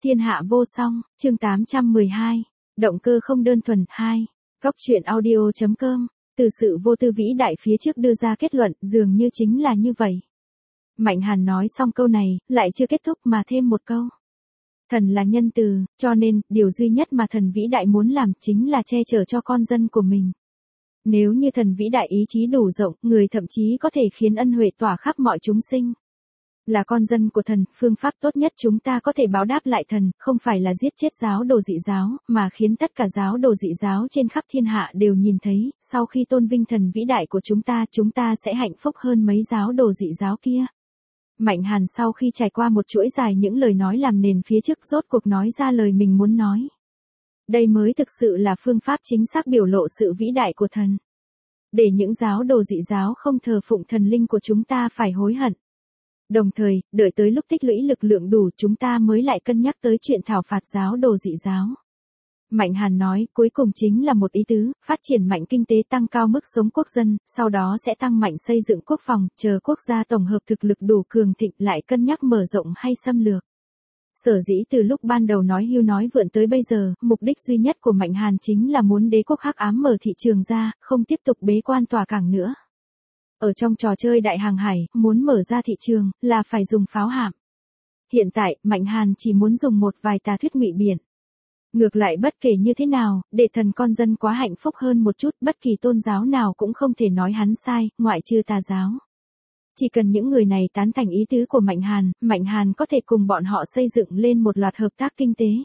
Thiên hạ vô song, chương 812, động cơ không đơn thuần 2, góc truyện audio.com, từ sự vô tư vĩ đại phía trước đưa ra kết luận dường như chính là như vậy. Mạnh Hàn nói xong câu này, lại chưa kết thúc mà thêm một câu. Thần là nhân từ, cho nên, điều duy nhất mà thần vĩ đại muốn làm chính là che chở cho con dân của mình. Nếu như thần vĩ đại ý chí đủ rộng, người thậm chí có thể khiến ân huệ tỏa khắp mọi chúng sinh. Là con dân của thần, phương pháp tốt nhất chúng ta có thể báo đáp lại thần, không phải là giết chết giáo đồ dị giáo, mà khiến tất cả giáo đồ dị giáo trên khắp thiên hạ đều nhìn thấy, sau khi tôn vinh thần vĩ đại của chúng ta sẽ hạnh phúc hơn mấy giáo đồ dị giáo kia. Mạnh Hàn sau khi trải qua một chuỗi dài những lời nói làm nền phía trước rốt cuộc nói ra lời mình muốn nói. Đây mới thực sự là phương pháp chính xác biểu lộ sự vĩ đại của thần. Để những giáo đồ dị giáo không thờ phụng thần linh của chúng ta phải hối hận. Đồng thời, đợi tới lúc tích lũy lực lượng đủ chúng ta mới lại cân nhắc tới chuyện thảo phạt giáo đồ dị giáo. Mạnh Hàn nói, cuối cùng chính là một ý tứ, phát triển mạnh kinh tế tăng cao mức sống quốc dân, sau đó sẽ tăng mạnh xây dựng quốc phòng, chờ quốc gia tổng hợp thực lực đủ cường thịnh lại cân nhắc mở rộng hay xâm lược. Sở dĩ từ lúc ban đầu nói hưu nói vượn tới bây giờ, mục đích duy nhất của Mạnh Hàn chính là muốn đế quốc hắc ám mở thị trường ra, không tiếp tục bế quan tỏa cảng nữa. Ở trong trò chơi đại hàng hải, muốn mở ra thị trường, là phải dùng pháo hạm. Hiện tại, Mạnh Hàn chỉ muốn dùng một vài tà thuyết ngụy biện. Ngược lại bất kể như thế nào, để thần con dân quá hạnh phúc hơn một chút, bất kỳ tôn giáo nào cũng không thể nói hắn sai, ngoại trừ tà giáo. Chỉ cần những người này tán thành ý tứ của Mạnh Hàn có thể cùng bọn họ xây dựng lên một loạt hợp tác kinh tế.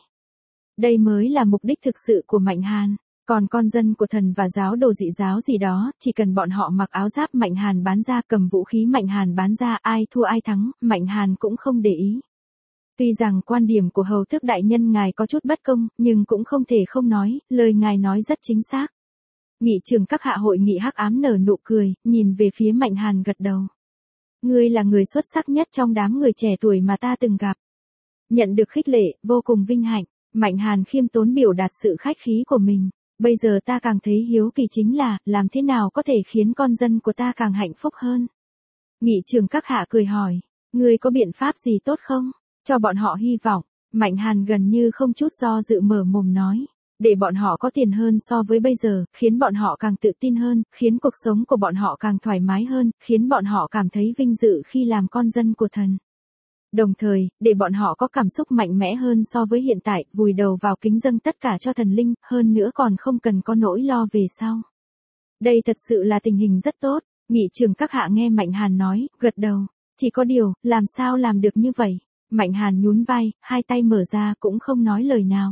Đây mới là mục đích thực sự của Mạnh Hàn. Còn con dân của thần và giáo đồ dị giáo gì đó, chỉ cần bọn họ mặc áo giáp Mạnh Hàn bán ra, cầm vũ khí Mạnh Hàn bán ra, ai thua ai thắng, Mạnh Hàn cũng không để ý. Tuy rằng quan điểm của hầu tước đại nhân ngài có chút bất công, nhưng cũng không thể không nói, lời ngài nói rất chính xác. Nghị trường các hạ hội nghị hắc ám nở nụ cười, nhìn về phía Mạnh Hàn gật đầu. Ngươi là người xuất sắc nhất trong đám người trẻ tuổi mà ta từng gặp. Nhận được khích lệ, vô cùng vinh hạnh, Mạnh Hàn khiêm tốn biểu đạt sự khách khí của mình. Bây giờ ta càng thấy hiếu kỳ chính là, làm thế nào có thể khiến con dân của ta càng hạnh phúc hơn. Nghị trường các hạ cười hỏi, ngươi có biện pháp gì tốt không? Cho bọn họ hy vọng, Mạnh Hàn gần như không chút do dự mở mồm nói. Để bọn họ có tiền hơn so với bây giờ, khiến bọn họ càng tự tin hơn, khiến cuộc sống của bọn họ càng thoải mái hơn, khiến bọn họ cảm thấy vinh dự khi làm con dân của thần. Đồng thời, để bọn họ có cảm xúc mạnh mẽ hơn so với hiện tại, vùi đầu vào kính dâng tất cả cho thần linh, hơn nữa còn không cần có nỗi lo về sau. Đây thật sự là tình hình rất tốt, nghị trường các hạ nghe Mạnh Hàn nói, gật đầu. Chỉ có điều, làm sao làm được như vậy? Mạnh Hàn nhún vai, hai tay mở ra cũng không nói lời nào.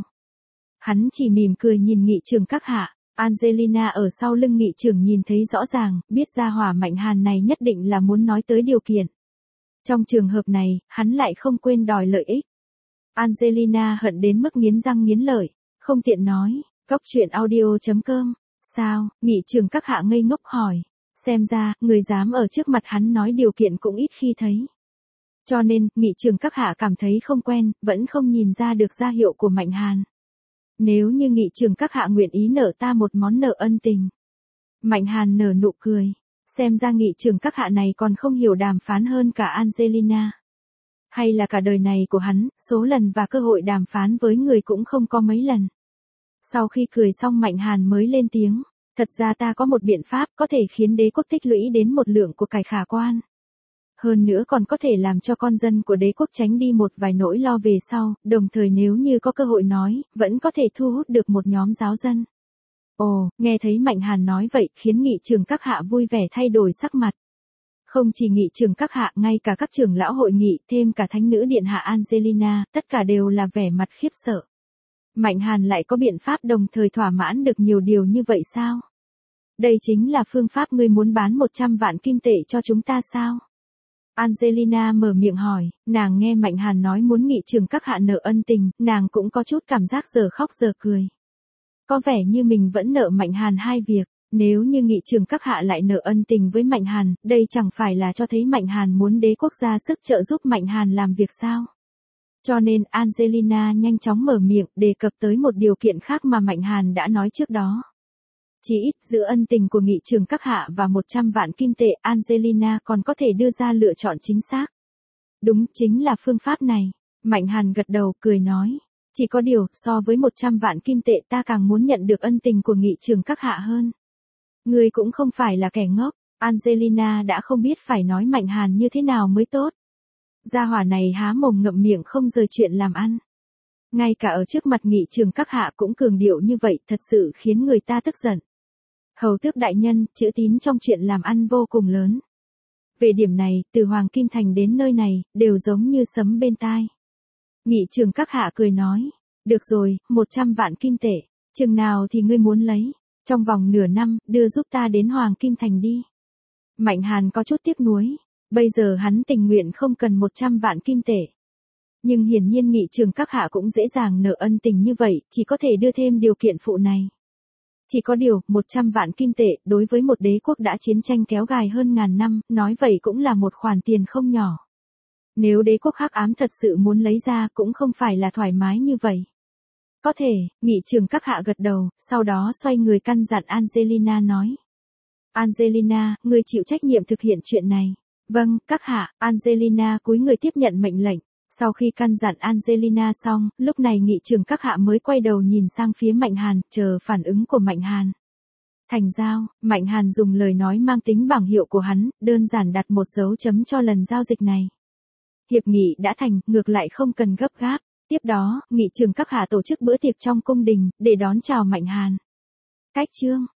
Hắn chỉ mỉm cười nhìn nghị trường các hạ. Angelina ở sau lưng nghị trường nhìn thấy rõ ràng, biết ra hỏa Mạnh Hàn này nhất định là muốn nói tới điều kiện. Trong trường hợp này, hắn lại không quên đòi lợi ích. Angelina hận đến mức nghiến răng nghiến lợi, không tiện nói, góc truyện audio.com, sao, nghị trường các hạ ngây ngốc hỏi, xem ra, người dám ở trước mặt hắn nói điều kiện cũng ít khi thấy. Cho nên, nghị trường các hạ cảm thấy không quen, vẫn không nhìn ra được ra hiệu của Mạnh Hàn. Nếu như nghị trường các hạ nguyện ý nợ ta một món nợ ân tình. Mạnh Hàn nở nụ cười. Xem ra nghị trường các hạ này còn không hiểu đàm phán hơn cả Angelina. Hay là cả đời này của hắn, số lần và cơ hội đàm phán với người cũng không có mấy lần. Sau khi cười xong Mạnh Hàn mới lên tiếng. Thật ra ta có một biện pháp có thể khiến đế quốc tích lũy đến một lượng của cải khả quan. Hơn nữa còn có thể làm cho con dân của đế quốc tránh đi một vài nỗi lo về sau, đồng thời nếu như có cơ hội nói, vẫn có thể thu hút được một nhóm giáo dân. Ồ, nghe thấy Mạnh Hàn nói vậy khiến nghị trường các hạ vui vẻ thay đổi sắc mặt. Không chỉ nghị trường các hạ, ngay cả các trưởng lão hội nghị, thêm cả thánh nữ điện hạ Angelina, tất cả đều là vẻ mặt khiếp sợ. Mạnh Hàn lại có biện pháp đồng thời thỏa mãn được nhiều điều như vậy sao? Đây chính là phương pháp ngươi muốn bán 100 vạn kim tệ cho chúng ta sao? Angelina mở miệng hỏi, nàng nghe Mạnh Hàn nói muốn nghị trường các hạ nợ ân tình, nàng cũng có chút cảm giác giờ khóc giờ cười. Có vẻ như mình vẫn nợ Mạnh Hàn hai việc, nếu như nghị trường các hạ lại nợ ân tình với Mạnh Hàn, đây chẳng phải là cho thấy Mạnh Hàn muốn đế quốc ra sức trợ giúp Mạnh Hàn làm việc sao? Cho nên Angelina nhanh chóng mở miệng đề cập tới một điều kiện khác mà Mạnh Hàn đã nói trước đó. Chỉ ít giữa ân tình của nghị trường các hạ và 100 vạn kim tệ, Angelina còn có thể đưa ra lựa chọn chính xác. Đúng, chính là phương pháp này. Mạnh Hàn gật đầu, cười nói. Chỉ có điều, so với 100 vạn kim tệ ta càng muốn nhận được ân tình của nghị trường các hạ hơn. Ngươi cũng không phải là kẻ ngốc. Angelina đã không biết phải nói Mạnh Hàn như thế nào mới tốt. Gia hỏa này há mồm ngậm miệng không rời chuyện làm ăn. Ngay cả ở trước mặt nghị trường các hạ cũng cường điệu như vậy, thật sự khiến người ta tức giận. Hầu tước đại nhân, chữ tín trong chuyện làm ăn vô cùng lớn. Về điểm này, từ Hoàng Kim Thành đến nơi này, đều giống như sấm bên tai. Nghị trường các hạ cười nói. Được rồi, 100 vạn kim tệ. Chừng nào thì ngươi muốn lấy? Trong vòng nửa năm, đưa giúp ta đến Hoàng Kim Thành đi. Mạnh Hàn có chút tiếc nuối. Bây giờ hắn tình nguyện không cần 100 vạn kim tệ. Nhưng hiển nhiên nghị trường các hạ cũng dễ dàng nợ ân tình như vậy, chỉ có thể đưa thêm điều kiện phụ này. Chỉ có điều, 100 vạn kim tệ, đối với một đế quốc đã chiến tranh kéo dài hơn ngàn năm, nói vậy cũng là một khoản tiền không nhỏ. Nếu đế quốc hắc ám thật sự muốn lấy ra cũng không phải là thoải mái như vậy. Có thể, nghị trường các hạ gật đầu, sau đó xoay người căn dặn Angelina nói. Angelina, ngươi chịu trách nhiệm thực hiện chuyện này. Vâng, các hạ. Angelina cúi người tiếp nhận mệnh lệnh. Sau khi căn dặn Angelina xong, lúc này nghị trường các hạ mới quay đầu nhìn sang phía Mạnh Hàn, chờ phản ứng của Mạnh Hàn. Thành giao, Mạnh Hàn dùng lời nói mang tính bảng hiệu của hắn, đơn giản đặt một dấu chấm cho lần giao dịch này. Hiệp nghị đã thành, ngược lại không cần gấp gáp. Tiếp đó, nghị trường các hạ tổ chức bữa tiệc trong cung đình, để đón chào Mạnh Hàn. Cách chương